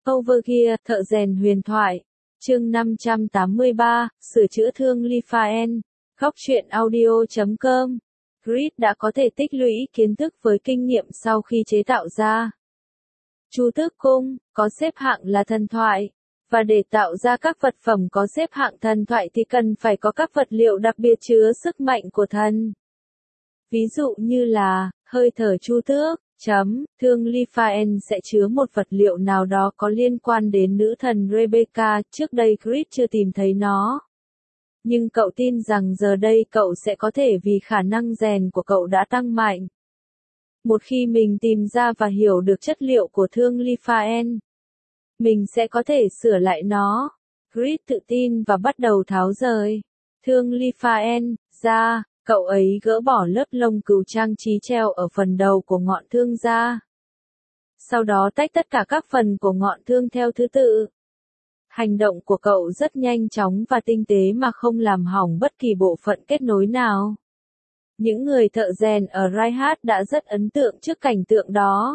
Overgear, thợ rèn huyền thoại. Chương 583, sửa chữa thương Lifaen. Góc truyện audio.com. Grid đã có thể tích lũy kiến thức với kinh nghiệm sau khi chế tạo ra Chu Tước Cung, có xếp hạng là thần thoại. Và để tạo ra các vật phẩm có xếp hạng thần thoại thì cần phải có các vật liệu đặc biệt chứa sức mạnh của thần. Ví dụ như là, hơi thở Chu Tước, thương Lifaen sẽ chứa một vật liệu nào đó có liên quan đến nữ thần Rebecca, trước đây Grid chưa tìm thấy nó. Nhưng cậu tin rằng giờ đây cậu sẽ có thể vì khả năng rèn của cậu đã tăng mạnh. Một khi mình tìm ra và hiểu được chất liệu của thương Lifaen, mình sẽ có thể sửa lại nó. Grid tự tin và bắt đầu tháo rời thương Lifaen ra. Cậu ấy gỡ bỏ lớp lông cừu trang trí treo ở phần đầu của ngọn thương ra. Sau đó tách tất cả các phần của ngọn thương theo thứ tự. Hành động của cậu rất nhanh chóng và tinh tế mà không làm hỏng bất kỳ bộ phận kết nối nào. Những người thợ rèn ở Reinhardt đã rất ấn tượng trước cảnh tượng đó.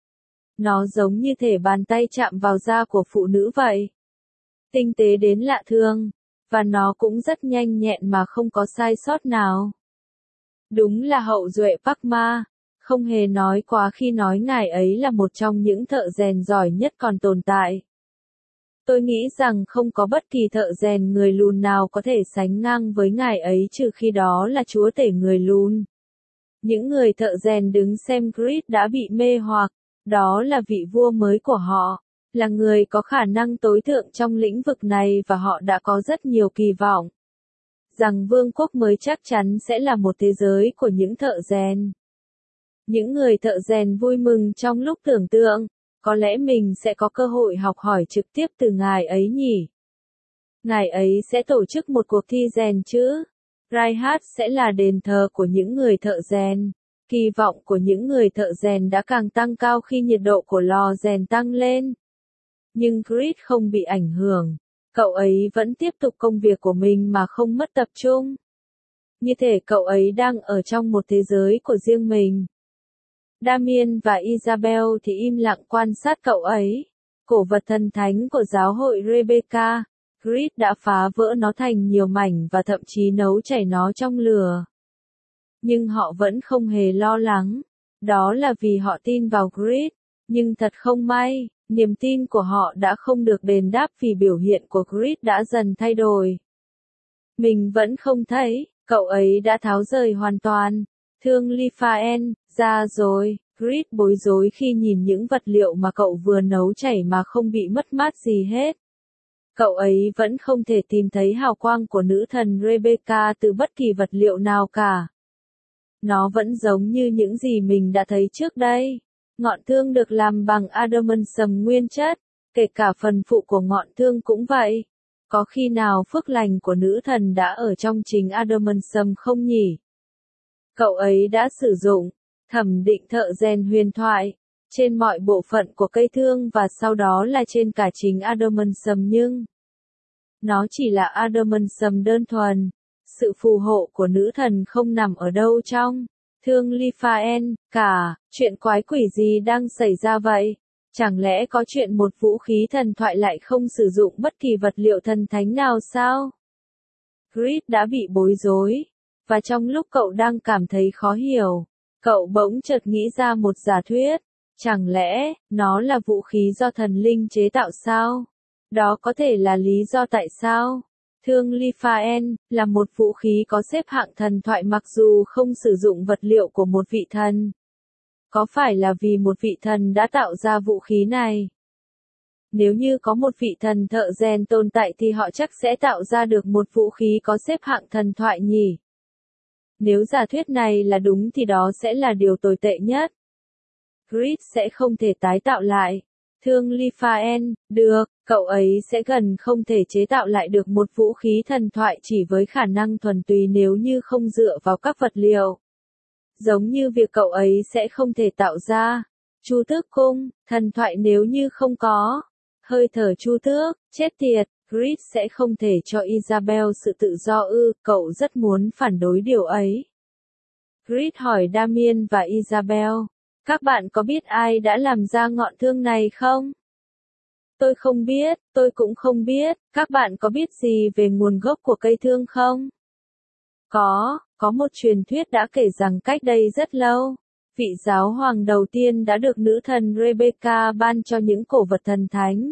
Nó giống như thể bàn tay chạm vào da của phụ nữ vậy. Tinh tế đến lạ thường. Và nó cũng rất nhanh nhẹn mà không có sai sót nào. Đúng là hậu duệ Parkma, không hề nói quá khi nói ngài ấy là một trong những thợ rèn giỏi nhất còn tồn tại. Tôi nghĩ rằng không có bất kỳ thợ rèn người lùn nào có thể sánh ngang với ngài ấy trừ khi đó là chúa tể người lùn. Những người thợ rèn đứng xem Grid đã bị mê hoặc, đó là vị vua mới của họ, là người có khả năng tối thượng trong lĩnh vực này và họ đã có rất nhiều kỳ vọng rằng vương quốc mới chắc chắn sẽ là một thế giới của những thợ rèn. Những người thợ rèn vui mừng trong lúc tưởng tượng, có lẽ mình sẽ có cơ hội học hỏi trực tiếp từ ngài ấy nhỉ. Ngài ấy sẽ tổ chức một cuộc thi rèn chứ? Reinhardt sẽ là đền thờ của những người thợ rèn. Kỳ vọng của những người thợ rèn đã càng tăng cao khi nhiệt độ của lò rèn tăng lên. Nhưng Grid không bị ảnh hưởng. Cậu ấy vẫn tiếp tục công việc của mình mà không mất tập trung. Như thể cậu ấy đang ở trong một thế giới của riêng mình. Damien và Isabel thì im lặng quan sát cậu ấy. Cổ vật thần thánh của giáo hội Rebecca, Grid đã phá vỡ nó thành nhiều mảnh và thậm chí nấu chảy nó trong lửa. Nhưng họ vẫn không hề lo lắng. Đó là vì họ tin vào Grid. Nhưng thật không may, niềm tin của họ đã không được đền đáp vì biểu hiện của Grid đã dần thay đổi. Mình vẫn không thấy, cậu ấy đã tháo rời hoàn toàn thương Lifaen ra rồi. Grid bối rối khi nhìn những vật liệu mà cậu vừa nấu chảy mà không bị mất mát gì hết. Cậu ấy vẫn không thể tìm thấy hào quang của nữ thần Rebecca từ bất kỳ vật liệu nào cả. Nó vẫn giống như những gì mình đã thấy trước đây. Ngọn thương được làm bằng adamantium nguyên chất, kể cả phần phụ của ngọn thương cũng vậy. Có khi nào phước lành của nữ thần đã ở trong chính adamantium không nhỉ? Cậu ấy đã sử dụng thẩm định thợ rèn huyền thoại trên mọi bộ phận của cây thương và sau đó là trên cả chính adamantium, nhưng nó chỉ là adamantium đơn thuần. Sự phù hộ của nữ thần không nằm ở đâu trong thương Lifaen cả. Chuyện quái quỷ gì đang xảy ra vậy? Chẳng lẽ có chuyện một vũ khí thần thoại lại không sử dụng bất kỳ vật liệu thần thánh nào sao? Grid đã bị bối rối. Và trong lúc cậu đang cảm thấy khó hiểu, cậu bỗng chợt nghĩ ra một giả thuyết. Chẳng lẽ, nó là vũ khí do thần linh chế tạo sao? Đó có thể là lý do tại sao thương Lifaen là một vũ khí có xếp hạng thần thoại mặc dù không sử dụng vật liệu của một vị thần. Có phải là vì một vị thần đã tạo ra vũ khí này? Nếu như có một vị thần thợ rèn tồn tại thì họ chắc sẽ tạo ra được một vũ khí có xếp hạng thần thoại nhỉ? Nếu giả thuyết này là đúng thì đó sẽ là điều tồi tệ nhất. Grid sẽ không thể tái tạo lại thương Lifaen được, cậu ấy sẽ gần không thể chế tạo lại được một vũ khí thần thoại chỉ với khả năng thuần túy nếu như không dựa vào các vật liệu. Giống như việc cậu ấy sẽ không thể tạo ra Chu Tước Cung thần thoại nếu như không có hơi thở Chu Tước. Chết tiệt, Grid sẽ không thể cho Isabel sự tự do ư? Cậu rất muốn phản đối điều ấy. Grid hỏi Damien và Isabel, các bạn có biết ai đã làm ra ngọn thương này không? Tôi cũng không biết, các bạn có biết gì về nguồn gốc của cây thương không? Có một truyền thuyết đã kể rằng cách đây rất lâu, vị giáo hoàng đầu tiên đã được nữ thần Rebecca ban cho những cổ vật thần thánh.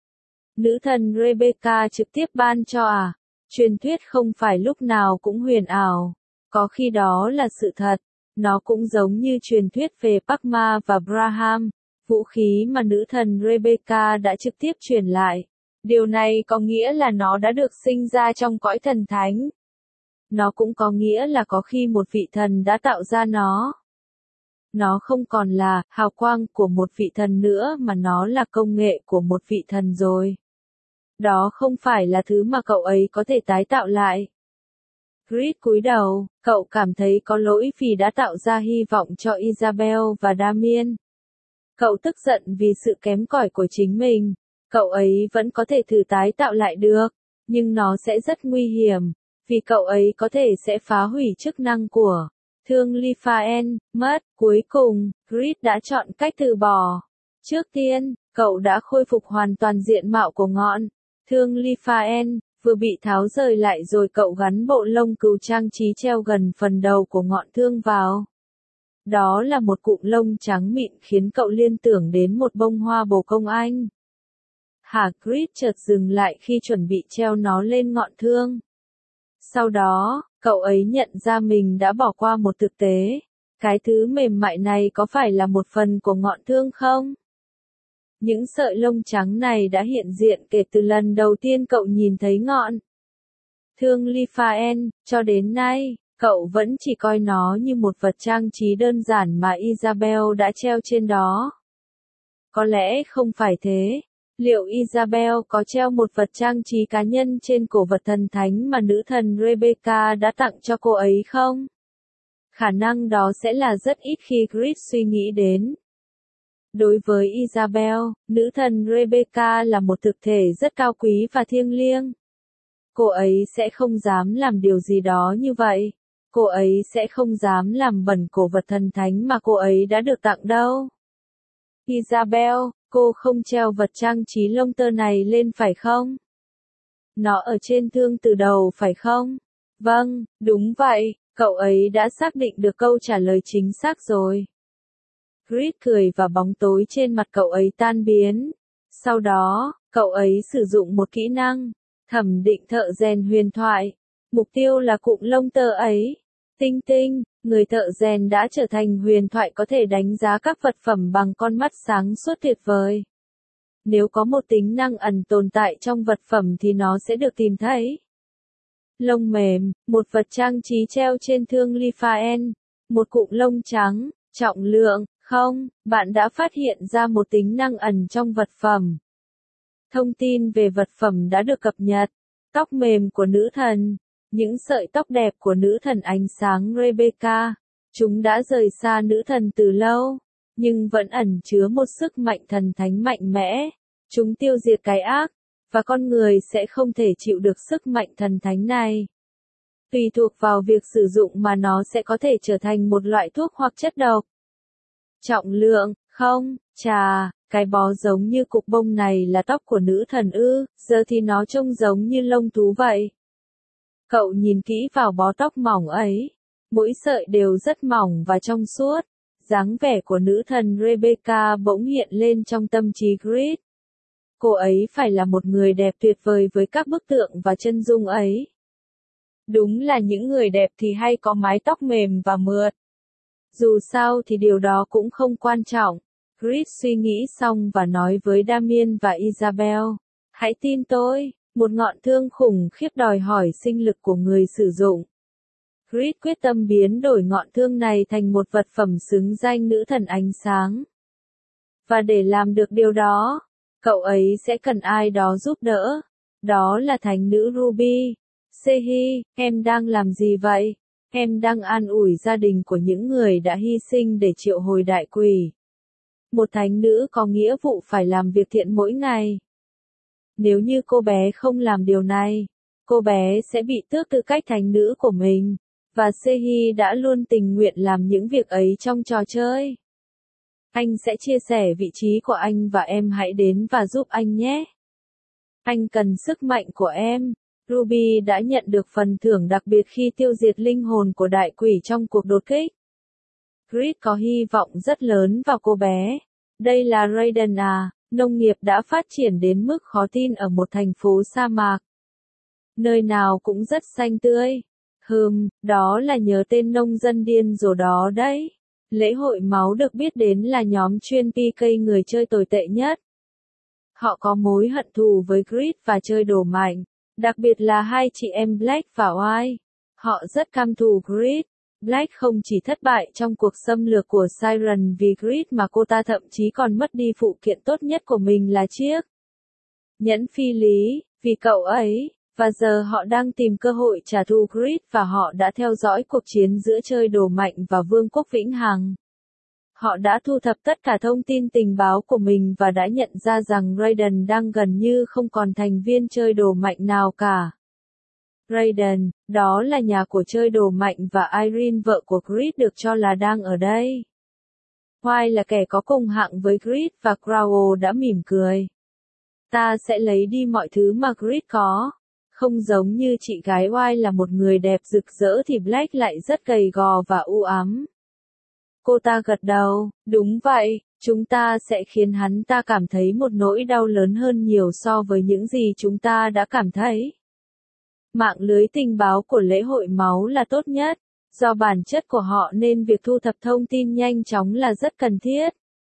Nữ thần Rebecca trực tiếp ban cho à? Truyền thuyết không phải lúc nào cũng huyền ảo, có khi đó là sự thật. Nó cũng giống như truyền thuyết về Parma và Braham, vũ khí mà nữ thần Rebecca đã trực tiếp truyền lại. Điều này có nghĩa là nó đã được sinh ra trong cõi thần thánh. Nó cũng có nghĩa là có khi một vị thần đã tạo ra nó. Nó không còn là hào quang của một vị thần nữa mà nó là công nghệ của một vị thần rồi. Đó không phải là thứ mà cậu ấy có thể tái tạo lại. Chris cúi đầu, cậu cảm thấy có lỗi vì đã tạo ra hy vọng cho Isabel và Damien. Cậu tức giận vì sự kém cỏi của chính mình. Cậu ấy vẫn có thể thử tái tạo lại được, nhưng nó sẽ rất nguy hiểm, vì cậu ấy có thể sẽ phá hủy chức năng của thương Liphaen, mất. Cuối cùng, Chris đã chọn cách từ bỏ. Trước tiên, cậu đã khôi phục hoàn toàn diện mạo của ngọn thương Liphaen, vừa bị tháo rời lại rồi cậu gắn bộ lông cừu trang trí treo gần phần đầu của ngọn thương vào. Đó là một cụm lông trắng mịn khiến cậu liên tưởng đến một bông hoa bồ công anh. Chris chợt dừng lại khi chuẩn bị treo nó lên ngọn thương. Sau đó, cậu ấy nhận ra mình đã bỏ qua một thực tế. Cái thứ mềm mại này có phải là một phần của ngọn thương không? Những sợi lông trắng này đã hiện diện kể từ lần đầu tiên cậu nhìn thấy ngọn thương Liphaen, cho đến nay, cậu vẫn chỉ coi nó như một vật trang trí đơn giản mà Isabel đã treo trên đó. Có lẽ không phải thế. Liệu Isabel có treo một vật trang trí cá nhân trên cổ vật thần thánh mà nữ thần Rebecca đã tặng cho cô ấy không? Khả năng đó sẽ là rất ít khi Chris suy nghĩ đến. Đối với Isabel, nữ thần Rebecca là một thực thể rất cao quý và thiêng liêng. Cô ấy sẽ không dám làm điều gì đó như vậy. Cô ấy sẽ không dám làm bẩn cổ vật thần thánh mà cô ấy đã được tặng đâu. Isabel, cô không treo vật trang trí lông tơ này lên phải không? Nó ở trên thương từ đầu phải không? Vâng, đúng vậy, cậu ấy đã xác định được câu trả lời chính xác rồi. Chris cười và bóng tối trên mặt cậu ấy tan biến. Sau đó, cậu ấy sử dụng một kỹ năng, thẩm định thợ rèn huyền thoại. Mục tiêu là cụm lông tơ ấy. Tinh tinh, người thợ rèn đã trở thành huyền thoại có thể đánh giá các vật phẩm bằng con mắt sáng suốt tuyệt vời. Nếu có một tính năng ẩn tồn tại trong vật phẩm thì nó sẽ được tìm thấy. Lông mềm, một vật trang trí treo trên thương Liphaen, một cụm lông trắng, trọng lượng, không, bạn đã phát hiện ra một tính năng ẩn trong vật phẩm. Thông tin về vật phẩm đã được cập nhật. Tóc mềm của nữ thần. Những sợi tóc đẹp của nữ thần ánh sáng Rebecca. Chúng đã rời xa nữ thần từ lâu, nhưng vẫn ẩn chứa một sức mạnh thần thánh mạnh mẽ. Chúng tiêu diệt cái ác, và con người sẽ không thể chịu được sức mạnh thần thánh này. Tùy thuộc vào việc sử dụng mà nó sẽ có thể trở thành một loại thuốc hoặc chất độc. Trọng lượng, không, chà, cái bó giống như cục bông này là tóc của nữ thần ư, giờ thì nó trông giống như lông thú vậy. Cậu nhìn kỹ vào bó tóc mỏng ấy, mỗi sợi đều rất mỏng và trong suốt. Dáng vẻ của nữ thần Rebecca bỗng hiện lên trong tâm trí Chris. Cô ấy phải là một người đẹp tuyệt vời với các bức tượng và chân dung ấy. Đúng là những người đẹp thì hay có mái tóc mềm và mượt. Dù sao thì điều đó cũng không quan trọng. Chris suy nghĩ xong và nói với Damien và Isabel. Hãy tin tôi, một ngọn thương khủng khiếp đòi hỏi sinh lực của người sử dụng. Chris quyết tâm biến đổi ngọn thương này thành một vật phẩm xứng danh nữ thần ánh sáng. Và để làm được điều đó, cậu ấy sẽ cần ai đó giúp đỡ. Đó là thánh nữ Ruby. Sehi, em đang làm gì vậy? Em đang an ủi gia đình của những người đã hy sinh để triệu hồi đại quỷ. Một thánh nữ có nghĩa vụ phải làm việc thiện mỗi ngày. Nếu như cô bé không làm điều này, cô bé sẽ bị tước tư cách thánh nữ của mình. Và Sehi đã luôn tình nguyện làm những việc ấy trong trò chơi. Anh sẽ chia sẻ vị trí của anh và em hãy đến và giúp anh nhé. Anh cần sức mạnh của em. Ruby đã nhận được phần thưởng đặc biệt khi tiêu diệt linh hồn của đại quỷ trong cuộc đột kích. Creed có hy vọng rất lớn vào cô bé. Đây là Raiden à, nông nghiệp đã phát triển đến mức khó tin ở một thành phố sa mạc. Nơi nào cũng rất xanh tươi. Đó là nhớ tên nông dân điên rồ đó đấy. Lễ hội máu được biết đến là nhóm chuyên PK người chơi tồi tệ nhất. Họ có mối hận thù với Creed và chơi đồ mạnh, đặc biệt là hai chị em Black và White. Họ rất căm thù Creed. Black không chỉ thất bại trong cuộc xâm lược của Siren vì Creed mà cô ta thậm chí còn mất đi phụ kiện tốt nhất của mình là chiếc nhẫn phi lý, vì cậu ấy. Và giờ họ đang tìm cơ hội trả thù Creed và họ đã theo dõi cuộc chiến giữa chơi đồ mạnh và Vương quốc Vĩnh Hằng. Họ đã thu thập tất cả thông tin tình báo của mình và đã nhận ra rằng Raiden đang gần như không còn thành viên chơi đồ mạnh nào cả. Raiden, đó là nhà của chơi đồ mạnh và Irene vợ của Creed được cho là đang ở đây. White là kẻ có cùng hạng với Creed và Crow đã mỉm cười. Ta sẽ lấy đi mọi thứ mà Creed có. Không giống như chị gái White là một người đẹp rực rỡ thì Black lại rất gầy gò và u ám. Cô ta gật đầu, đúng vậy, chúng ta sẽ khiến hắn ta cảm thấy một nỗi đau lớn hơn nhiều so với những gì chúng ta đã cảm thấy. Mạng lưới tình báo của lễ hội máu là tốt nhất, do bản chất của họ nên việc thu thập thông tin nhanh chóng là rất cần thiết.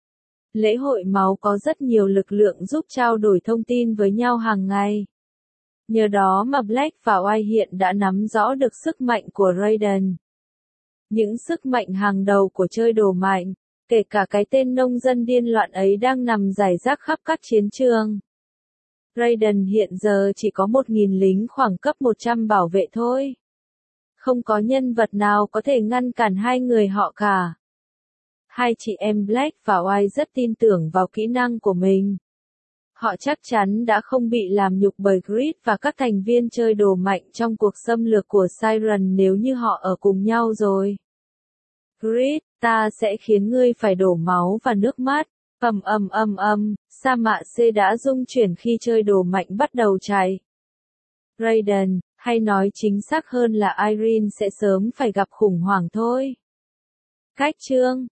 Lễ hội máu có rất nhiều lực lượng giúp trao đổi thông tin với nhau hàng ngày. Nhờ đó mà Black và White hiện đã nắm rõ được sức mạnh của Raiden. Những sức mạnh hàng đầu của chơi đồ mạnh, kể cả cái tên nông dân điên loạn ấy đang nằm rải rác khắp các chiến trường. Raiden hiện giờ chỉ có 1.000 lính khoảng cấp 100 bảo vệ thôi. Không có nhân vật nào có thể ngăn cản hai người họ cả. Hai chị em Black và White rất tin tưởng vào kỹ năng của mình. Họ chắc chắn đã không bị làm nhục bởi Creed và các thành viên chơi đồ mạnh trong cuộc xâm lược của Siren nếu như họ ở cùng nhau rồi. Creed, ta sẽ khiến ngươi phải đổ máu và nước mắt. Sa mạ C đã rung chuyển khi chơi đồ mạnh bắt đầu chạy. Raiden, hay nói chính xác hơn là Irene sẽ sớm phải gặp khủng hoảng thôi. Cách chương